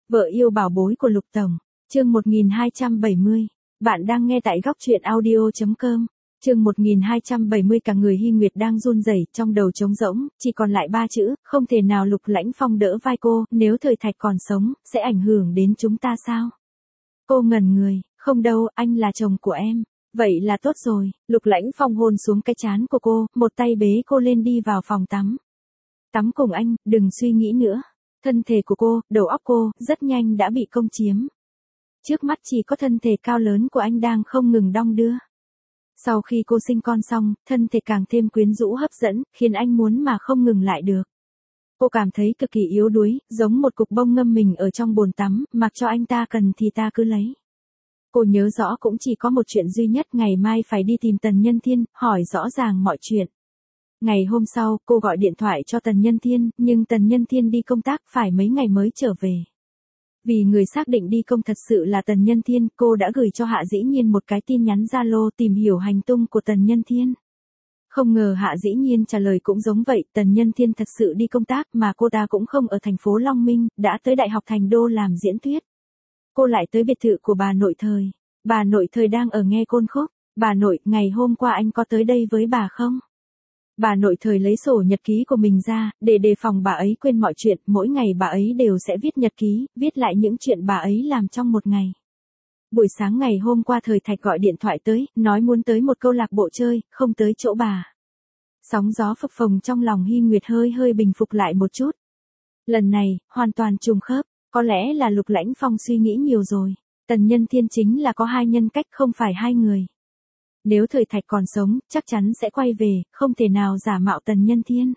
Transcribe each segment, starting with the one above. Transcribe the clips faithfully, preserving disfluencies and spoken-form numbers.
Vợ yêu bảo bối của Lục Tổng, chương một nghìn hai trăm bảy mươi. Bạn đang nghe tại góc truyện audio chấm com. Chương một nghìn hai trăm bảy mươi. Cả người Hy Nguyệt đang run rẩy, trong đầu trống rỗng, chỉ còn lại ba chữ, không thể nào. Lục Lãnh Phong đỡ vai cô, nếu Thời Thạch còn sống, sẽ ảnh hưởng đến chúng ta sao? Cô ngẩn người, không đâu, anh là chồng của em. Vậy là tốt rồi. Lục Lãnh Phong hôn xuống cái trán của cô, một tay bế cô lên đi vào phòng tắm. Tắm cùng anh, đừng suy nghĩ nữa. Thân thể của cô, đầu óc cô, rất nhanh đã bị công chiếm. Trước mắt chỉ có thân thể cao lớn của anh đang không ngừng đong đưa. Sau khi cô sinh con xong, thân thể càng thêm quyến rũ hấp dẫn, khiến anh muốn mà không ngừng lại được. Cô cảm thấy cực kỳ yếu đuối, giống một cục bông ngâm mình ở trong bồn tắm, mặc cho anh ta cần thì ta cứ lấy. Cô nhớ rõ cũng chỉ có một chuyện duy nhất, ngày mai phải đi tìm Tần Nhân Thiên, hỏi rõ ràng mọi chuyện. Ngày hôm sau, cô gọi điện thoại cho Tần Nhân Thiên, nhưng Tần Nhân Thiên đi công tác phải mấy ngày mới trở về. Vì người xác định đi công thật sự là Tần Nhân Thiên, cô đã gửi cho Hạ Dĩ Nhiên một cái tin nhắn Zalo tìm hiểu hành tung của Tần Nhân Thiên. Không ngờ Hạ Dĩ Nhiên trả lời cũng giống vậy, Tần Nhân Thiên thật sự đi công tác mà cô ta cũng không ở thành phố Long Minh, đã tới Đại học Thành Đô làm diễn thuyết. Cô lại tới biệt thự của bà nội Thời. Bà nội Thời đang ở nghe côn khúc. Bà nội, ngày hôm qua anh có tới đây với bà không? Bà nội Thời lấy sổ nhật ký của mình ra, để đề phòng bà ấy quên mọi chuyện, mỗi ngày bà ấy đều sẽ viết nhật ký, viết lại những chuyện bà ấy làm trong một ngày. Buổi sáng ngày hôm qua Thời Thạch gọi điện thoại tới, nói muốn tới một câu lạc bộ chơi, không tới chỗ bà. Sóng gió phập phồng trong lòng Hy Nguyệt hơi hơi bình phục lại một chút. Lần này, hoàn toàn trùng khớp, có lẽ là Lục Lãnh Phong suy nghĩ nhiều rồi. Tần Nhân Thiên chính là có hai nhân cách, không phải hai người. Nếu Thời Thạch còn sống, chắc chắn sẽ quay về, không thể nào giả mạo Tần Nhân Thiên.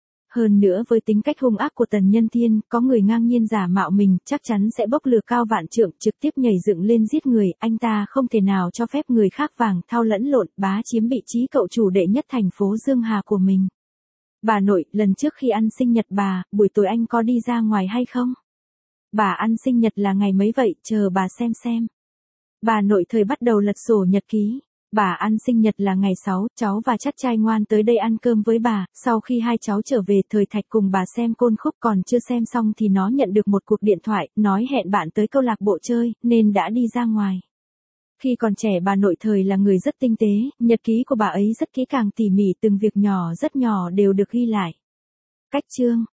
Hơn nữa với tính cách hung ác của Tần Nhân Thiên, có người ngang nhiên giả mạo mình, chắc chắn sẽ bốc lửa cao vạn trượng, trực tiếp nhảy dựng lên giết người, anh ta không thể nào cho phép người khác vàng thao lẫn lộn, bá chiếm vị trí cậu chủ đệ nhất thành phố Dương Hà của mình. Bà nội, lần trước khi ăn sinh nhật bà, buổi tối anh có đi ra ngoài hay không? Bà ăn sinh nhật là ngày mấy vậy, chờ bà xem xem. Bà nội Thời bắt đầu lật sổ nhật ký. Bà ăn sinh nhật là ngày sáu, cháu và chắt trai ngoan tới đây ăn cơm với bà, sau khi hai cháu trở về Thời Thạch cùng bà xem côn khúc, còn chưa xem xong thì nó nhận được một cuộc điện thoại, nói hẹn bạn tới câu lạc bộ chơi, nên đã đi ra ngoài. Khi còn trẻ bà nội Thời là người rất tinh tế, nhật ký của bà ấy rất kỹ càng tỉ mỉ, từng việc nhỏ rất nhỏ đều được ghi lại. Cách chương,